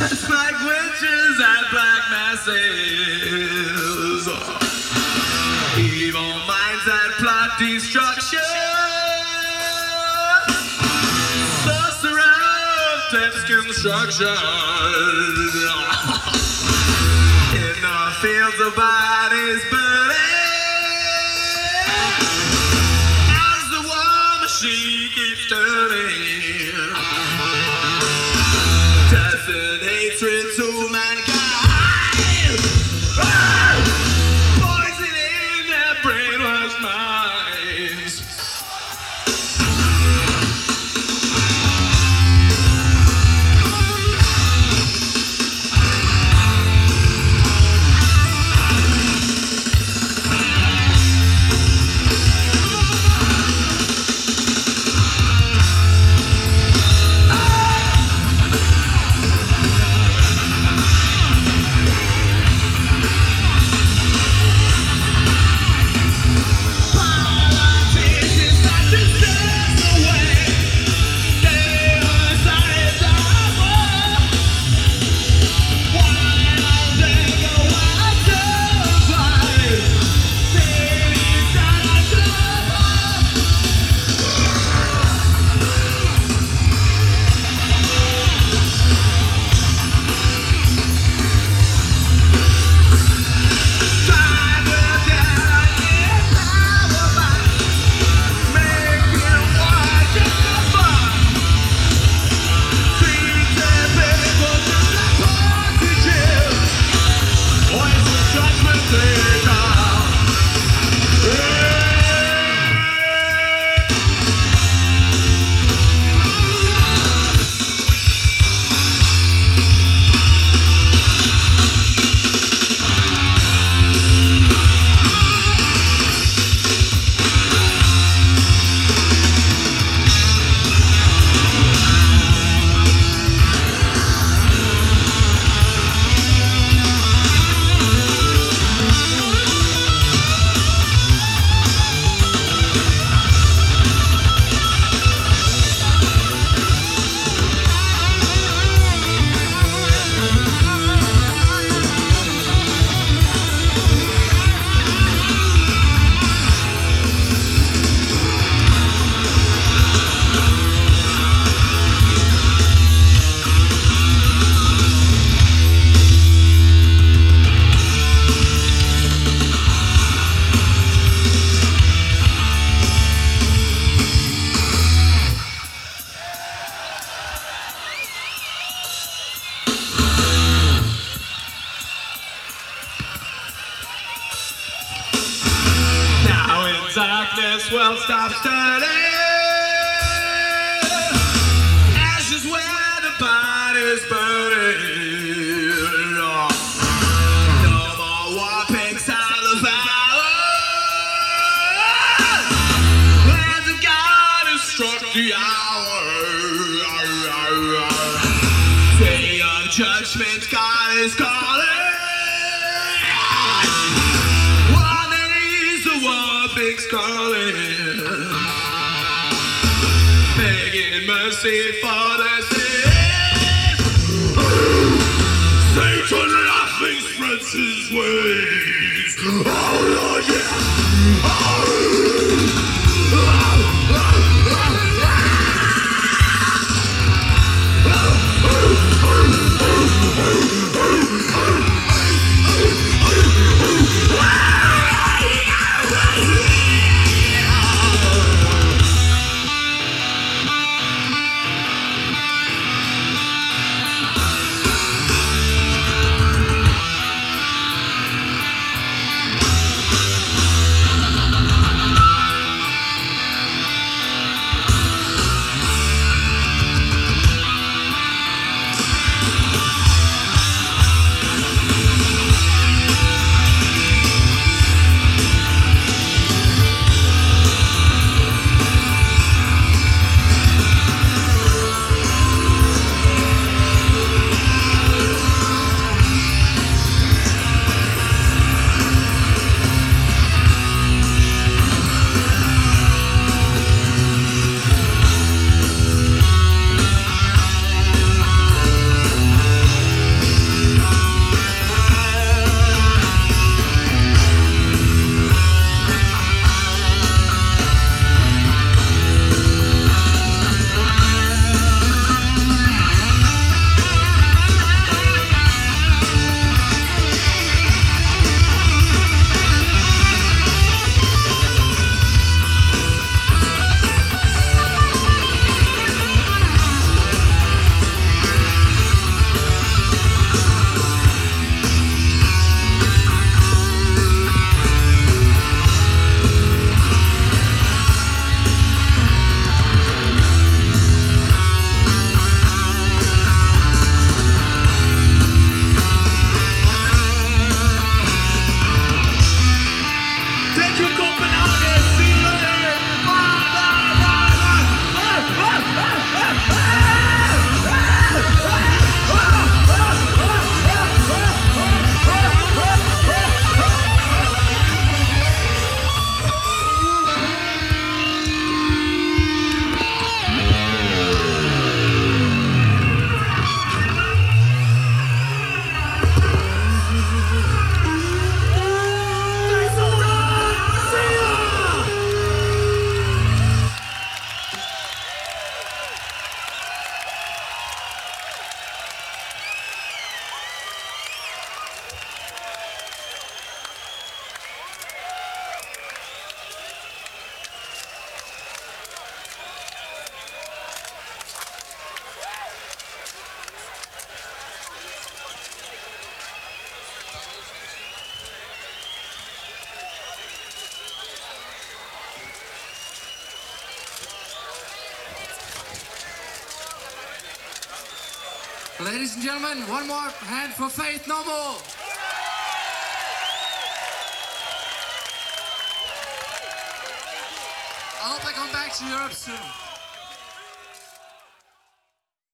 It's like witches and black masses. Evil minds that plot destruction. Sorcerer of death's construction. In the fields of bodies burning. As the war machine keeps turning. Death and hatred to mankind. Poison in their brainless minds. Darkness will stop turning. Ashes where the body's burning. No more war pigs out of power. Hands of God has struck the hour. Day of judgment, God is calling. Big calling, begging mercy for their sins. Satan laughing spreads his wings. Oh Lord, yeah. Ladies and gentlemen, one more hand for Faith No More. I hope I come back to Europe soon.